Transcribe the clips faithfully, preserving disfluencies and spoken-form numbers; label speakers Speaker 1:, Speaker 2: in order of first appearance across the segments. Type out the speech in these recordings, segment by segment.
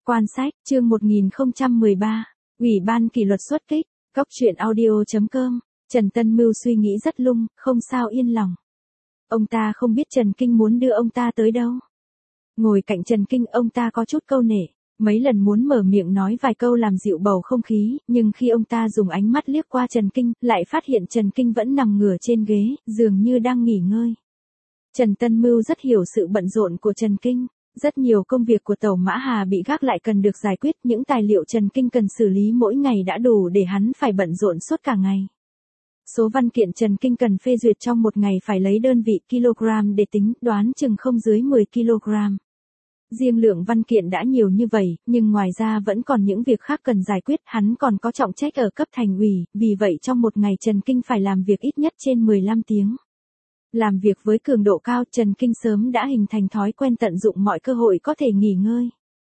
Speaker 1: Quan sách, chương một nghìn không trăm mười ba, Ủy ban kỷ luật xuất kích, Cốc truyện audio chấm com, Trần Tân Mưu suy nghĩ rất lung, không sao yên lòng. Ông ta không biết Trần Kinh muốn đưa ông ta tới đâu. Ngồi cạnh Trần Kinh ông ta có chút câu nể, mấy lần muốn mở miệng nói vài câu làm dịu bầu không khí, nhưng khi ông ta dùng ánh mắt liếc qua Trần Kinh, lại phát hiện Trần Kinh vẫn nằm ngửa trên ghế, dường như đang nghỉ ngơi. Trần Tân Mưu rất hiểu sự bận rộn của Trần Kinh. Rất nhiều công việc của Tẩu Mã Hà bị gác lại cần được giải quyết, những tài liệu Trần Kinh cần xử lý mỗi ngày đã đủ để hắn phải bận rộn suốt cả ngày. Số văn kiện Trần Kinh cần phê duyệt trong một ngày phải lấy đơn vị kg để tính, đoán chừng không dưới mười ki lô gam. Riêng lượng văn kiện đã nhiều như vậy, nhưng ngoài ra vẫn còn những việc khác cần giải quyết, hắn còn có trọng trách ở cấp thành ủy, vì vậy trong một ngày Trần Kinh phải làm việc ít nhất trên mười lăm tiếng. Làm việc với cường độ cao, Trần Kinh sớm đã hình thành thói quen tận dụng mọi cơ hội có thể nghỉ ngơi.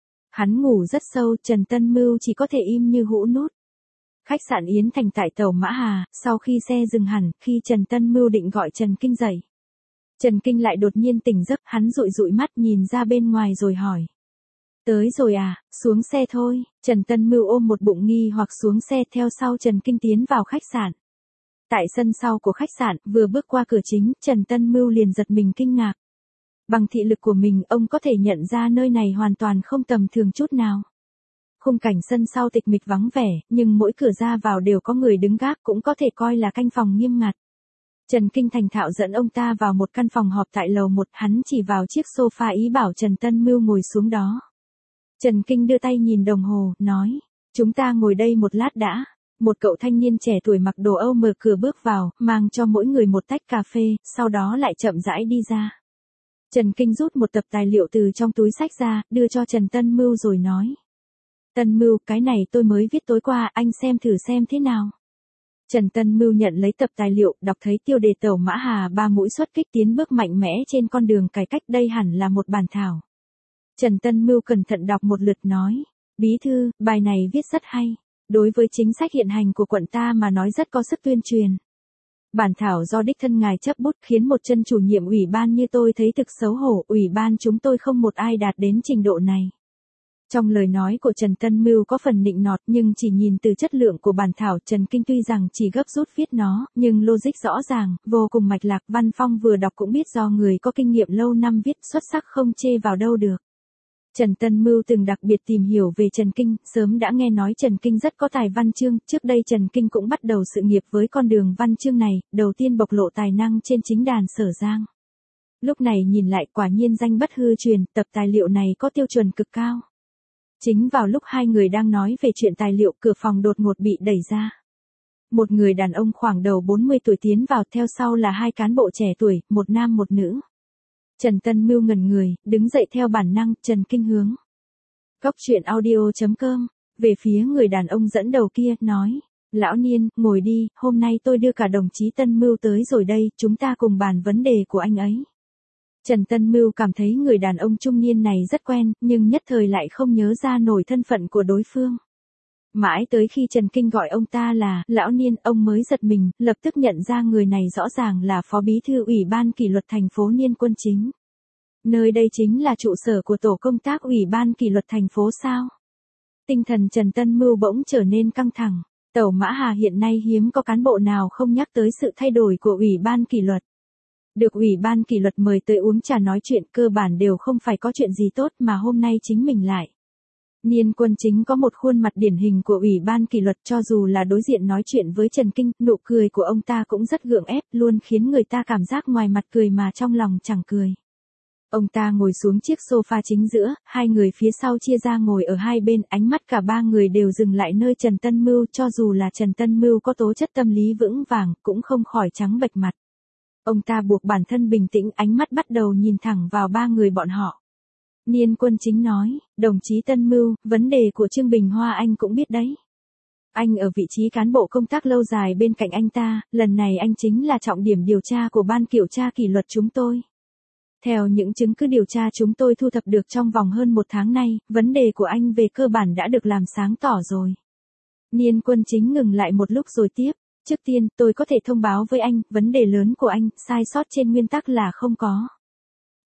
Speaker 1: Hắn ngủ rất sâu, Trần Tân Mưu chỉ có thể im như hũ nút. Khách sạn Yến Thành tại Tẩu Mã Hà, sau khi xe dừng hẳn, khi Trần Tân Mưu định gọi Trần Kinh dậy. Trần Kinh lại đột nhiên tỉnh giấc, hắn dụi dụi mắt nhìn ra bên ngoài rồi hỏi. Tới rồi à, xuống xe thôi. Trần Tân Mưu ôm một bụng nghi hoặc xuống xe theo sau Trần Kinh tiến vào khách sạn. Tại sân sau của khách sạn, vừa bước qua cửa chính, Trần Tân Mưu liền giật mình kinh ngạc. Bằng thị lực của mình, ông có thể nhận ra nơi này hoàn toàn không tầm thường chút nào. Khung cảnh sân sau tịch mịch vắng vẻ, nhưng mỗi cửa ra vào đều có người đứng gác, cũng có thể coi là canh phòng nghiêm ngặt. Trần Kinh thành thạo dẫn ông ta vào một căn phòng họp tại lầu một, hắn chỉ vào chiếc sofa ý bảo Trần Tân Mưu ngồi xuống đó. Trần Kinh đưa tay nhìn đồng hồ, nói, chúng ta ngồi đây một lát đã. Một cậu thanh niên trẻ tuổi mặc đồ Âu mở cửa bước vào, mang cho mỗi người một tách cà phê, sau đó lại chậm rãi đi ra. Trần Kinh rút một tập tài liệu từ trong túi xách ra, đưa cho Trần Tân Mưu rồi nói. Tân Mưu, cái này tôi mới viết tối qua, anh xem thử xem thế nào. Trần Tân Mưu nhận lấy tập tài liệu, đọc thấy tiêu đề Tẩu Mã Hà ba mũi xuất kích tiến bước mạnh mẽ trên con đường cải cách, đây hẳn là một bản thảo. Trần Tân Mưu cẩn thận đọc một lượt nói. Bí thư, bài này viết rất hay. Đối với chính sách hiện hành của quận ta mà nói rất có sức tuyên truyền. Bản thảo do đích thân ngài chấp bút khiến một chân chủ nhiệm ủy ban như tôi thấy thực xấu hổ, ủy ban chúng tôi không một ai đạt đến trình độ này. Trong lời nói của Trần Tân Mưu có phần nịnh nọt, nhưng chỉ nhìn từ chất lượng của bản thảo, Trần Kinh tuy rằng chỉ gấp rút viết nó, nhưng logic rõ ràng, vô cùng mạch lạc, văn phong vừa đọc cũng biết do người có kinh nghiệm lâu năm viết, xuất sắc không chê vào đâu được. Trần Tân Mưu từng đặc biệt tìm hiểu về Trần Kinh, sớm đã nghe nói Trần Kinh rất có tài văn chương, trước đây Trần Kinh cũng bắt đầu sự nghiệp với con đường văn chương này, đầu tiên bộc lộ tài năng trên chính đàn Sở Giang. Lúc này nhìn lại quả nhiên danh bất hư truyền, tập tài liệu này có tiêu chuẩn cực cao. Chính vào lúc hai người đang nói về chuyện tài liệu, cửa phòng đột ngột bị đẩy ra. Một người đàn ông khoảng đầu bốn mươi tuổi tiến vào, theo sau là hai cán bộ trẻ tuổi, một nam một nữ. Trần Tân Mưu ngẩn người, đứng dậy theo bản năng, Trần Kinh hướng. Cốc truyện audio chấm com, về phía người đàn ông dẫn đầu kia, nói. Lão niên, ngồi đi, hôm nay tôi đưa cả đồng chí Tân Mưu tới rồi đây, chúng ta cùng bàn vấn đề của anh ấy. Trần Tân Mưu cảm thấy người đàn ông trung niên này rất quen, nhưng nhất thời lại không nhớ ra nổi thân phận của đối phương. Mãi tới khi Trần Kinh gọi ông ta là lão niên, ông mới giật mình, lập tức nhận ra người này rõ ràng là phó bí thư ủy ban kỷ luật thành phố Niên Quân Chính. Nơi đây chính là trụ sở của tổ công tác ủy ban kỷ luật thành phố sao? Tinh thần Trần Tân Mưu bỗng trở nên căng thẳng. Tẩu Mã Hà hiện nay hiếm có cán bộ nào không nhắc tới sự thay đổi của ủy ban kỷ luật. Được ủy ban kỷ luật mời tới uống trà nói chuyện cơ bản đều không phải có chuyện gì tốt, mà hôm nay chính mình lại. Niên Quân Chính có một khuôn mặt điển hình của ủy ban kỷ luật, cho dù là đối diện nói chuyện với Trần Kinh, nụ cười của ông ta cũng rất gượng ép, luôn khiến người ta cảm giác ngoài mặt cười mà trong lòng chẳng cười. Ông ta ngồi xuống chiếc sofa chính giữa, hai người phía sau chia ra ngồi ở hai bên, ánh mắt cả ba người đều dừng lại nơi Trần Tân Mưu, cho dù là Trần Tân Mưu có tố chất tâm lý vững vàng, cũng không khỏi trắng bệch mặt. Ông ta buộc bản thân bình tĩnh, ánh mắt bắt đầu nhìn thẳng vào ba người bọn họ. Niên Quân Chính nói, đồng chí Tân Mưu, vấn đề của Trương Bình Hoa anh cũng biết đấy. Anh ở vị trí cán bộ công tác lâu dài bên cạnh anh ta, lần này anh chính là trọng điểm điều tra của ban kiểm tra kỷ luật chúng tôi. Theo những chứng cứ điều tra chúng tôi thu thập được trong vòng hơn một tháng nay, vấn đề của anh về cơ bản đã được làm sáng tỏ rồi. Niên Quân Chính ngừng lại một lúc rồi tiếp. Trước tiên, tôi có thể thông báo với anh, vấn đề lớn của anh, sai sót trên nguyên tắc là không có.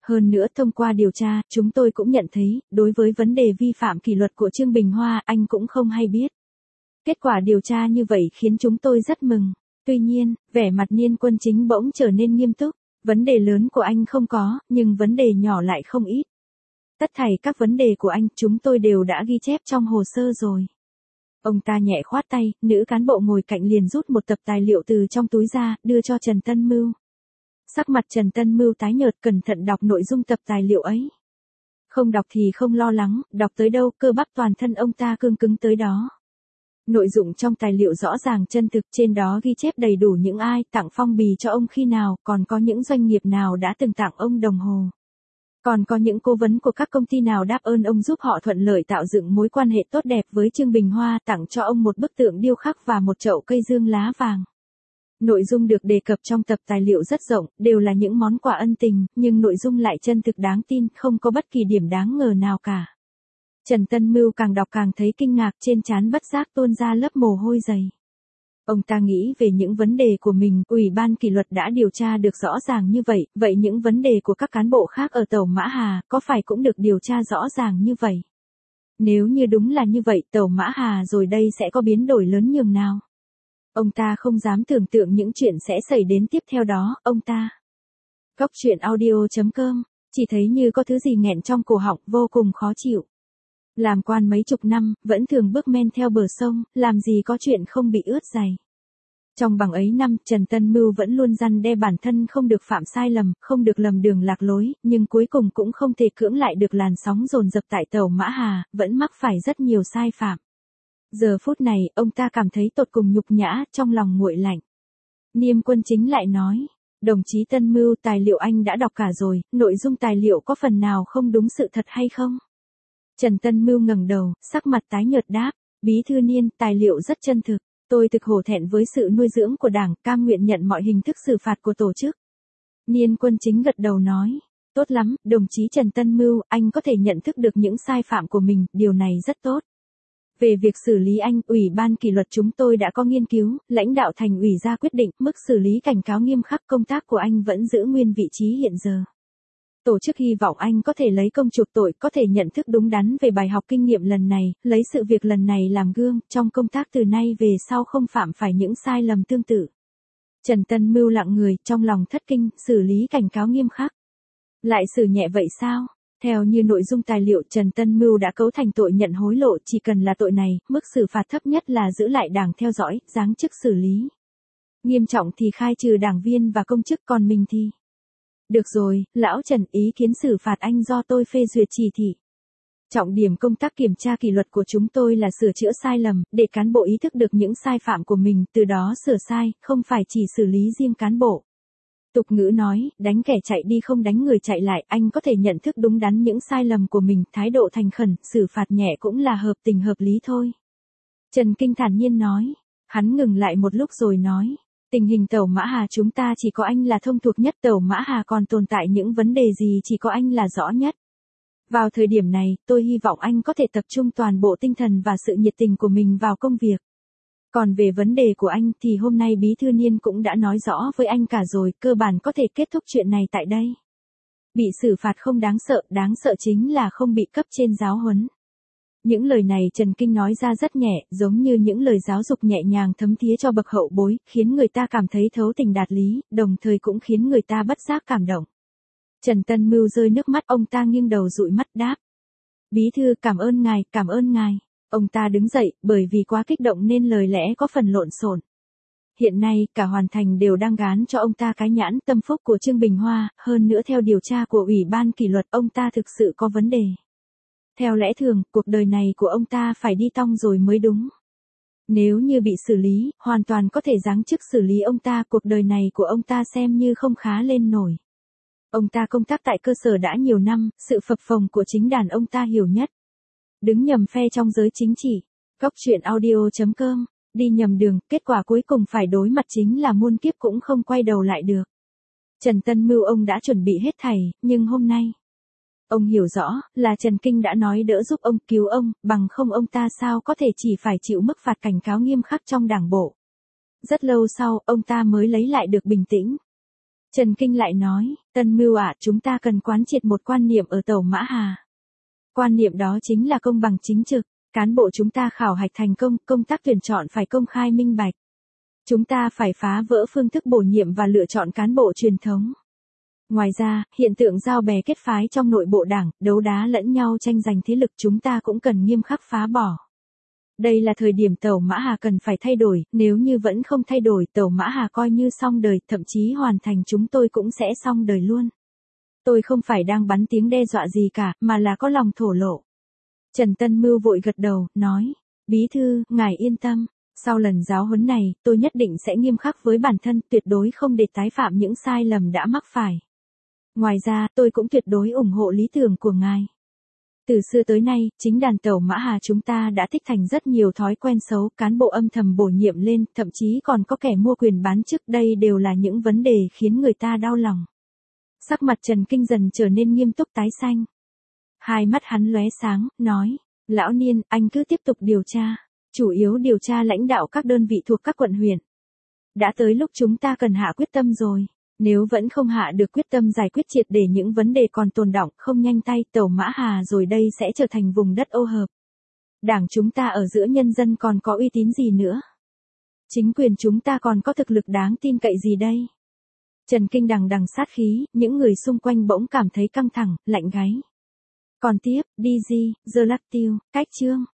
Speaker 1: Hơn nữa thông qua điều tra, chúng tôi cũng nhận thấy, đối với vấn đề vi phạm kỷ luật của Trương Bình Hoa, anh cũng không hay biết. Kết quả điều tra như vậy khiến chúng tôi rất mừng. Tuy nhiên, vẻ mặt Niên Quân Chính bỗng trở nên nghiêm túc. Vấn đề lớn của anh không có, nhưng vấn đề nhỏ lại không ít. Tất thảy các vấn đề của anh, chúng tôi đều đã ghi chép trong hồ sơ rồi. Ông ta nhẹ khoát tay, nữ cán bộ ngồi cạnh liền rút một tập tài liệu từ trong túi ra, đưa cho Trần Tân Mưu. Sắc mặt Trần Tân Mưu tái nhợt, cẩn thận đọc nội dung tập tài liệu ấy. Không đọc thì không lo lắng, đọc tới đâu cơ bắp toàn thân ông ta cương cứng tới đó. Nội dung trong tài liệu rõ ràng chân thực, trên đó ghi chép đầy đủ những ai tặng phong bì cho ông khi nào, còn có những doanh nghiệp nào đã từng tặng ông đồng hồ. Còn có những cố vấn của các công ty nào đáp ơn ông giúp họ thuận lợi tạo dựng mối quan hệ tốt đẹp với Trương Bình Hoa, tặng cho ông một bức tượng điêu khắc và một chậu cây dương lá vàng. Nội dung được đề cập trong tập tài liệu rất rộng, đều là những món quà ân tình, nhưng nội dung lại chân thực đáng tin, không có bất kỳ điểm đáng ngờ nào cả. Trần Tân Mưu càng đọc càng thấy kinh ngạc, trên trán bất giác tuôn ra lớp mồ hôi dày. Ông ta nghĩ về những vấn đề của mình, Ủy ban kỷ luật đã điều tra được rõ ràng như vậy, vậy những vấn đề của các cán bộ khác ở Tàu Mã Hà, có phải cũng được điều tra rõ ràng như vậy? Nếu như đúng là như vậy, Tàu Mã Hà rồi đây sẽ có biến đổi lớn nhường nào? Ông ta không dám tưởng tượng những chuyện sẽ xảy đến tiếp theo đó, ông ta. Cóc truyện audio chấm com, chỉ thấy như có thứ gì nghẹn trong cổ họng, vô cùng khó chịu. Làm quan mấy chục năm, vẫn thường bước men theo bờ sông, làm gì có chuyện không bị ướt giày. Trong bằng ấy năm, Trần Tân Mưu vẫn luôn răn đe bản thân không được phạm sai lầm, không được lầm đường lạc lối, nhưng cuối cùng cũng không thể cưỡng lại được làn sóng dồn dập tại Tàu Mã Hà, vẫn mắc phải rất nhiều sai phạm. Giờ phút này, ông ta cảm thấy tột cùng nhục nhã, trong lòng nguội lạnh. Niêm Quân Chính lại nói, đồng chí Tân Mưu, tài liệu anh đã đọc cả rồi, nội dung tài liệu có phần nào không đúng sự thật hay không? Trần Tân Mưu ngẩng đầu, sắc mặt tái nhợt đáp, bí thư Niên, tài liệu rất chân thực, tôi thực hổ thẹn với sự nuôi dưỡng của Đảng, cam nguyện nhận mọi hình thức xử phạt của tổ chức. Niên Quân Chính gật đầu nói, tốt lắm, đồng chí Trần Tân Mưu, anh có thể nhận thức được những sai phạm của mình, điều này rất tốt. Về việc xử lý anh, Ủy ban kỷ luật chúng tôi đã có nghiên cứu, lãnh đạo thành ủy ra quyết định, mức xử lý cảnh cáo nghiêm khắc, công tác của anh vẫn giữ nguyên vị trí hiện giờ. Tổ chức hy vọng anh có thể lấy công chuộc tội, có thể nhận thức đúng đắn về bài học kinh nghiệm lần này, lấy sự việc lần này làm gương, trong công tác từ nay về sau không phạm phải những sai lầm tương tự. Trần Tân Mưu lặng người, trong lòng thất kinh, xử lý cảnh cáo nghiêm khắc. Lại xử nhẹ vậy sao? Theo như nội dung tài liệu, Trần Tân Mưu đã cấu thành tội nhận hối lộ, chỉ cần là tội này, mức xử phạt thấp nhất là giữ lại Đảng theo dõi, giáng chức xử lý. Nghiêm trọng thì khai trừ đảng viên và công chức, còn mình thì... Được rồi, lão Trần, ý kiến xử phạt anh do tôi phê duyệt chỉ thị. Trọng điểm công tác kiểm tra kỷ luật của chúng tôi là sửa chữa sai lầm, để cán bộ ý thức được những sai phạm của mình, từ đó sửa sai, không phải chỉ xử lý riêng cán bộ. Tục ngữ nói, đánh kẻ chạy đi không đánh người chạy lại, anh có thể nhận thức đúng đắn những sai lầm của mình, thái độ thành khẩn, xử phạt nhẹ cũng là hợp tình hợp lý thôi. Trần Kinh thản nhiên nói, hắn ngừng lại một lúc rồi nói. Tình hình Tàu Mã Hà chúng ta chỉ có anh là thông thuộc nhất, Tàu Mã Hà còn tồn tại những vấn đề gì chỉ có anh là rõ nhất. Vào thời điểm này, tôi hy vọng anh có thể tập trung toàn bộ tinh thần và sự nhiệt tình của mình vào công việc. Còn về vấn đề của anh thì hôm nay Bí thư Niên cũng đã nói rõ với anh cả rồi, cơ bản có thể kết thúc chuyện này tại đây. Bị xử phạt không đáng sợ, đáng sợ chính là không bị cấp trên giáo huấn. Những lời này Trần Kinh nói ra rất nhẹ, giống như những lời giáo dục nhẹ nhàng thấm thía cho bậc hậu bối, khiến người ta cảm thấy thấu tình đạt lý, đồng thời cũng khiến người ta bất giác cảm động. Trần Tân Mưu rơi nước mắt, ông ta nghiêng đầu dụi mắt đáp. Bí thư, cảm ơn ngài, cảm ơn ngài. Ông ta đứng dậy, bởi vì quá kích động nên lời lẽ có phần lộn xộn. Hiện nay, cả hoàn thành đều đang gán cho ông ta cái nhãn tâm phúc của Trương Bình Hoa, hơn nữa theo điều tra của Ủy ban kỷ luật, ông ta thực sự có vấn đề. Theo lẽ thường, cuộc đời này của ông ta phải đi tong rồi mới đúng. Nếu như bị xử lý, hoàn toàn có thể giáng chức xử lý ông ta, cuộc đời này của ông ta xem như không khá lên nổi. Ông ta công tác tại cơ sở đã nhiều năm, sự phập phồng của chính đàn ông ta hiểu nhất. Đứng nhầm phe trong giới chính trị. Cóc truyện audio chấm com, đi nhầm đường, kết quả cuối cùng phải đối mặt chính là muôn kiếp cũng không quay đầu lại được. Trần Tân Mưu ông đã chuẩn bị hết thảy, nhưng hôm nay... Ông hiểu rõ, là Trần Kinh đã nói đỡ giúp ông, cứu ông, bằng không ông ta sao có thể chỉ phải chịu mức phạt cảnh cáo nghiêm khắc trong đảng bộ. Rất lâu sau, ông ta mới lấy lại được bình tĩnh. Trần Kinh lại nói, Tân Mưu ạ, chúng ta cần quán triệt một quan niệm ở Tẩu Mã Hà. Quan niệm đó chính là công bằng chính trực, cán bộ chúng ta khảo hạch thành công, công tác tuyển chọn phải công khai minh bạch. Chúng ta phải phá vỡ phương thức bổ nhiệm và lựa chọn cán bộ truyền thống. Ngoài ra, hiện tượng giao bè kết phái trong nội bộ đảng, đấu đá lẫn nhau tranh giành thế lực chúng ta cũng cần nghiêm khắc phá bỏ. Đây là thời điểm Tẩu Mã Hà cần phải thay đổi, nếu như vẫn không thay đổi Tẩu Mã Hà coi như xong đời, thậm chí hoàn thành chúng tôi cũng sẽ xong đời luôn. Tôi không phải đang bắn tiếng đe dọa gì cả, mà là có lòng thổ lộ. Trần Tân Mưu vội gật đầu, nói, bí thư, ngài yên tâm, sau lần giáo huấn này, tôi nhất định sẽ nghiêm khắc với bản thân, tuyệt đối không để tái phạm những sai lầm đã mắc phải. Ngoài ra, tôi cũng tuyệt đối ủng hộ lý tưởng của ngài. Từ xưa tới nay, chính đàn Tẩu Mã Hà chúng ta đã tích thành rất nhiều thói quen xấu, cán bộ âm thầm bổ nhiệm lên, thậm chí còn có kẻ mua quyền bán chức, đây đều là những vấn đề khiến người ta đau lòng. Sắc mặt Trần Kinh dần trở nên nghiêm túc tái xanh. Hai mắt hắn lóe sáng, nói, lão Niên, anh cứ tiếp tục điều tra, chủ yếu điều tra lãnh đạo các đơn vị thuộc các quận huyện. Đã tới lúc chúng ta cần hạ quyết tâm rồi. Nếu vẫn không hạ được quyết tâm giải quyết triệt để những vấn đề còn tồn đọng, không nhanh tay, Tẩu Mã Hà rồi đây sẽ trở thành vùng đất ô hợp. Đảng chúng ta ở giữa nhân dân còn có uy tín gì nữa? Chính quyền chúng ta còn có thực lực đáng tin cậy gì đây? Trần Kinh đằng đằng sát khí, những người xung quanh bỗng cảm thấy căng thẳng, lạnh gáy. Còn tiếp, đi gì, giờ lắc tiêu, cách chương.